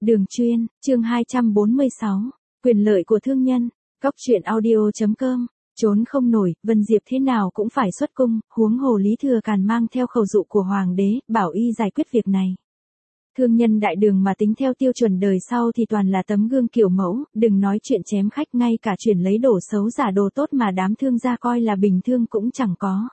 Đường chuyên, chương 246, quyền lợi của thương nhân, Cóc truyện audio.com, trốn không nổi, Vân Diệp thế nào cũng phải xuất cung, huống hồ Lý Thừa Càn mang theo khẩu dụ của Hoàng đế, bảo y giải quyết việc này. Thương nhân đại đường mà tính theo tiêu chuẩn đời sau thì toàn là tấm gương kiểu mẫu, đừng nói chuyện chém khách, ngay cả chuyện lấy đồ xấu giả đồ tốt mà đám thương gia coi là bình thường cũng chẳng có.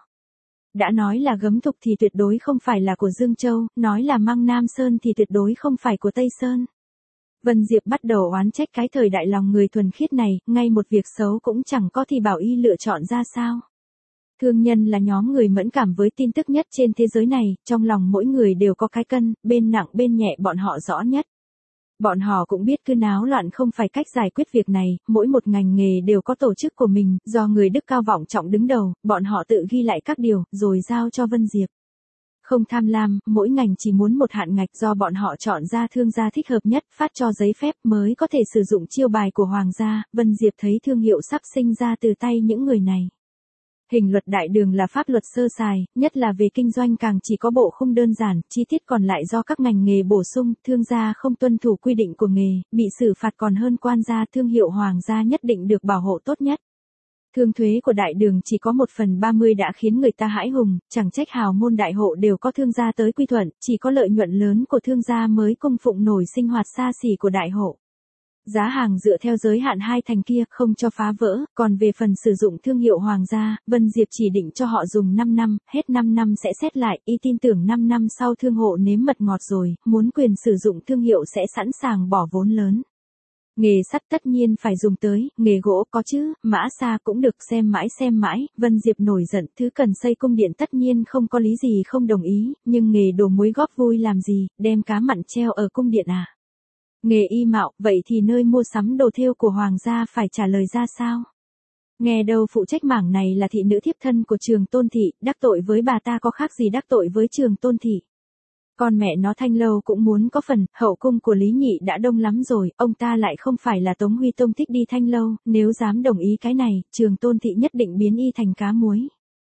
Đã nói là gấm thục thì tuyệt đối không phải là của Dương Châu, nói là măng Nam Sơn thì tuyệt đối không phải của Tây Sơn. Vân Diệp bắt đầu oán trách cái thời đại lòng người thuần khiết này, ngay một việc xấu cũng chẳng có thì bảo y lựa chọn ra sao. Thương nhân là nhóm người mẫn cảm với tin tức nhất trên thế giới này, trong lòng mỗi người đều có cái cân, bên nặng bên nhẹ bọn họ rõ nhất. Bọn họ cũng biết cứ náo loạn không phải cách giải quyết việc này, mỗi một ngành nghề đều có tổ chức của mình, do người đức cao vọng trọng đứng đầu, bọn họ tự ghi lại các điều, rồi giao cho Vân Diệp. Không tham lam, mỗi ngành chỉ muốn một hạn ngạch do bọn họ chọn ra thương gia thích hợp nhất, phát cho giấy phép mới có thể sử dụng chiêu bài của Hoàng gia. Vân Diệp thấy thương hiệu sắp sinh ra từ tay những người này. Hình luật đại đường là pháp luật sơ sài, nhất là về kinh doanh càng chỉ có bộ khung đơn giản, chi tiết còn lại do các ngành nghề bổ sung, thương gia không tuân thủ quy định của nghề, bị xử phạt còn hơn quan gia, thương hiệu Hoàng gia nhất định được bảo hộ tốt nhất. Thương thuế của đại đường chỉ có 1/30 đã khiến người ta hãi hùng, chẳng trách hào môn đại hộ đều có thương gia tới quy thuận, chỉ có lợi nhuận lớn của thương gia mới cung phụng nổi sinh hoạt xa xỉ của đại hộ. Giá hàng dựa theo giới hạn 2 thành kia, không cho phá vỡ, còn về phần sử dụng thương hiệu Hoàng gia, Vân Diệp chỉ định cho họ dùng 5 năm, hết 5 năm sẽ xét lại, y tin tưởng 5 năm sau thương hộ nếm mật ngọt rồi, muốn quyền sử dụng thương hiệu sẽ sẵn sàng bỏ vốn lớn. Nghề sắt tất nhiên phải dùng tới, nghề gỗ có chứ, mã xa cũng được, xem mãi, Vân Diệp nổi giận, thứ cần xây cung điện tất nhiên không có lý gì không đồng ý, nhưng nghề đồ muối góp vui làm gì, đem cá mặn treo ở cung điện à? Nghề y mạo, vậy thì nơi mua sắm đồ thêu của Hoàng gia phải trả lời ra sao? Nghe đâu phụ trách mảng này là thị nữ thiếp thân của Trường Tôn Thị, đắc tội với bà ta có khác gì đắc tội với Trường Tôn Thị. Con mẹ nó Thanh Lâu cũng muốn có phần, hậu cung của Lý Nhị đã đông lắm rồi, ông ta lại không phải là Tống Huy Tông thích đi Thanh Lâu, nếu dám đồng ý cái này, Trường Tôn Thị nhất định biến y thành cá muối.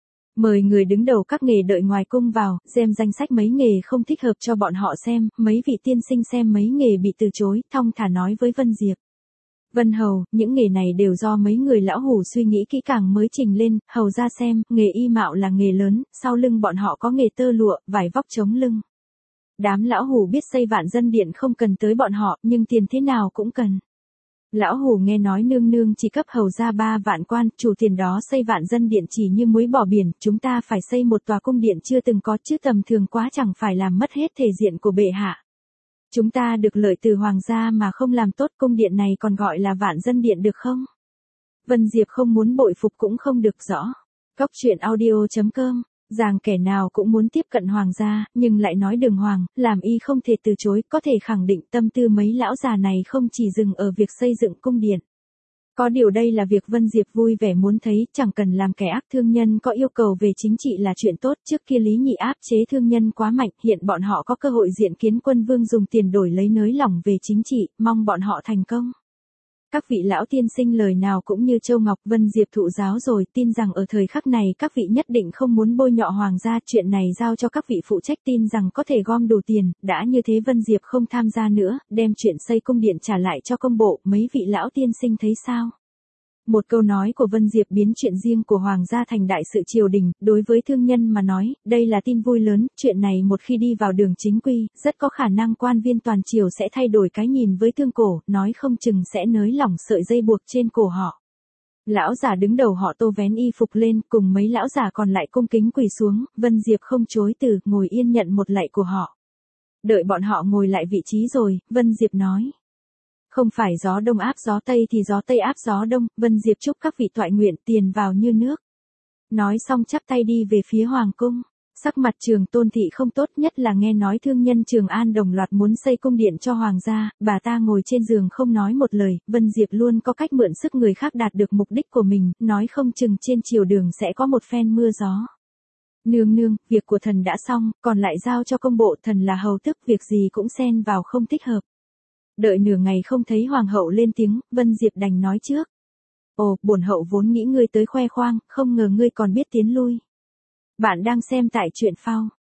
Mời người đứng đầu các nghề đợi ngoài cung vào, xem danh sách mấy nghề không thích hợp cho bọn họ xem, mấy vị tiên sinh xem mấy nghề bị từ chối, thong thả nói với Vân Diệp. Vân Hầu, những nghề này đều do mấy người lão hủ suy nghĩ kỹ càng mới trình lên, hầu ra xem, nghề y mạo là nghề lớn, sau lưng bọn họ có nghề tơ lụa, vải vóc chống lưng. Đám lão hủ biết xây Vạn Dân Điện không cần tới bọn họ, nhưng tiền thế nào cũng cần. Lão hủ nghe nói nương nương chỉ cấp hầu ra 3 vạn quan, chủ tiền đó xây Vạn Dân Điện chỉ như muối bỏ biển, chúng ta phải xây một tòa cung điện chưa từng có, chứ tầm thường quá chẳng phải làm mất hết thể diện của bệ hạ. Chúng ta được lợi từ Hoàng gia mà không làm tốt cung điện này còn gọi là Vạn Dân Điện được không? Vân Diệp không muốn bội phục cũng không được rõ. Cóc truyện audio.com, rằng kẻ nào cũng muốn tiếp cận Hoàng gia, nhưng lại nói đường hoàng, làm y không thể từ chối, có thể khẳng định tâm tư mấy lão già này không chỉ dừng ở việc xây dựng cung điện. Có điều đây là việc Vân Diệp vui vẻ muốn thấy, chẳng cần làm kẻ ác. Thương nhân có yêu cầu về chính trị là chuyện tốt, trước kia Lý Nhị áp chế thương nhân quá mạnh, hiện bọn họ có cơ hội diện kiến quân vương dùng tiền đổi lấy nới lỏng về chính trị, mong bọn họ thành công. Các vị lão tiên sinh lời nào cũng như châu ngọc. Vân Diệp thụ giáo rồi, tin rằng ở thời khắc này các vị nhất định không muốn bôi nhọ Hoàng gia, chuyện này giao cho các vị phụ trách, tin rằng có thể gom đủ tiền, đã như thế Vân Diệp không tham gia nữa, đem chuyện xây cung điện trả lại cho công bộ, mấy vị lão tiên sinh thấy sao? Một câu nói của Vân Diệp biến chuyện riêng của Hoàng gia thành đại sự triều đình, đối với thương nhân mà nói, đây là tin vui lớn, chuyện này một khi đi vào đường chính quy, rất có khả năng quan viên toàn triều sẽ thay đổi cái nhìn với thương cổ, nói không chừng sẽ nới lỏng sợi dây buộc trên cổ họ. Lão giả đứng đầu họ Tô vén y phục lên, cùng mấy lão giả còn lại cung kính quỳ xuống, Vân Diệp không chối từ, ngồi yên nhận một lạy của họ. Đợi bọn họ ngồi lại vị trí rồi, Vân Diệp nói. Không phải gió đông áp gió tây thì gió tây áp gió đông, Vân Diệp chúc các vị toại nguyện tiền vào như nước. Nói xong chắp tay đi về phía Hoàng cung. Sắc mặt Trường Tôn Thị không tốt, nhất là nghe nói thương nhân Trường An đồng loạt muốn xây cung điện cho Hoàng gia, bà ta ngồi trên giường không nói một lời, Vân Diệp luôn có cách mượn sức người khác đạt được mục đích của mình, nói không chừng trên triều đường sẽ có một phen mưa gió. Nương nương, việc của thần đã xong, còn lại giao cho công bộ, thần là hầu tước, việc gì cũng xen vào không thích hợp. Đợi nửa ngày không thấy Hoàng hậu lên tiếng, Vân Diệp đành nói trước. Ồ, bổn hậu vốn nghĩ ngươi tới khoe khoang, không ngờ ngươi còn biết tiến lui. Bạn đang xem tại truyện phao.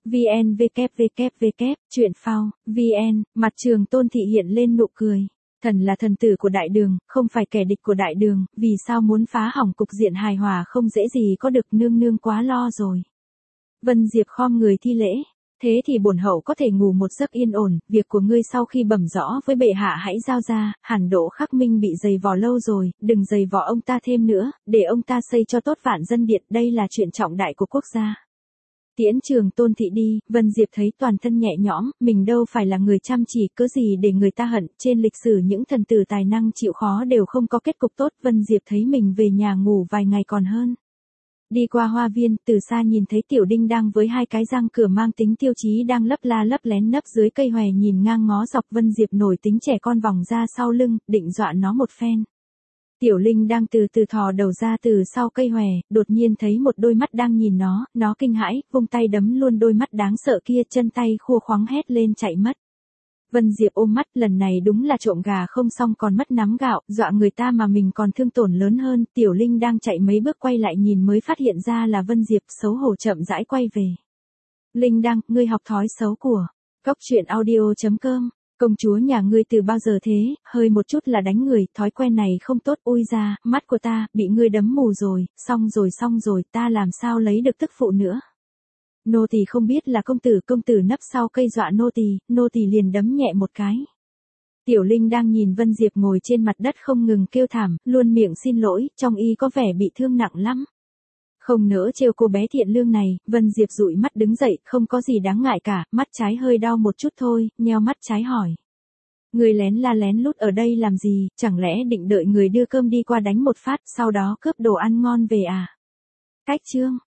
VN www. Chuyện phao, VN, mặt Trường Tôn Thị hiện lên nụ cười. Thần là thần tử của đại đường, không phải kẻ địch của đại đường, vì sao muốn phá hỏng cục diện hài hòa không dễ gì có được, nương nương quá lo rồi. Vân Diệp khom người thi lễ. Thế thì bổn hậu có thể ngủ một giấc yên ổn, việc của ngươi sau khi bẩm rõ với bệ hạ hãy giao ra, Hàn Đỗ Khắc Minh bị giày vò lâu rồi, đừng giày vò ông ta thêm nữa, để ông ta xây cho tốt Vạn Dân Điện, đây là chuyện trọng đại của quốc gia. Tiễn Trường Tôn Thị đi, Vân Diệp thấy toàn thân nhẹ nhõm, mình đâu phải là người chăm chỉ, cớ gì để người ta hận, trên lịch sử những thần tử tài năng chịu khó đều không có kết cục tốt, Vân Diệp thấy mình về nhà ngủ vài ngày còn hơn. Đi qua hoa viên, từ xa nhìn thấy Tiểu Đinh đang với hai cái răng cửa mang tính tiêu chí đang lấp la lấp lén nấp dưới cây hòe nhìn ngang ngó dọc, Vân Diệp nổi tính trẻ con vòng ra sau lưng, định dọa nó một phen. Tiểu Linh đang từ từ thò đầu ra từ sau cây hòe, đột nhiên thấy một đôi mắt đang nhìn nó kinh hãi, vung tay đấm luôn đôi mắt đáng sợ kia, chân tay khua khoắng hét lên chạy mất. Vân Diệp ôm mắt, lần này đúng là trộm gà không xong còn mất nắm gạo, dọa người ta mà mình còn thương tổn lớn hơn. Tiểu Linh đang chạy mấy bước quay lại nhìn mới phát hiện ra là Vân Diệp, xấu hổ chậm rãi quay về. Linh đang, ngươi học thói xấu của Cóc Truyện Audio.com. Công chúa nhà ngươi từ bao giờ thế, hơi một chút là đánh người, thói quen này không tốt, ui ra, mắt của ta, bị ngươi đấm mù rồi, xong rồi, ta làm sao lấy được tức phụ nữa. Nô tỳ không biết là công tử nấp sau cây dọa nô tỳ liền đấm nhẹ một cái. Tiểu Linh đang nhìn Vân Diệp ngồi trên mặt đất không ngừng kêu thảm, luôn miệng xin lỗi, trong y có vẻ bị thương nặng lắm. Không nỡ trêu cô bé thiện lương này, Vân Diệp dụi mắt đứng dậy, không có gì đáng ngại cả, mắt trái hơi đau một chút thôi, nheo mắt trái hỏi. Người lén la lén lút ở đây làm gì, chẳng lẽ định đợi người đưa cơm đi qua đánh một phát, sau đó cướp đồ ăn ngon về à? Cách chương.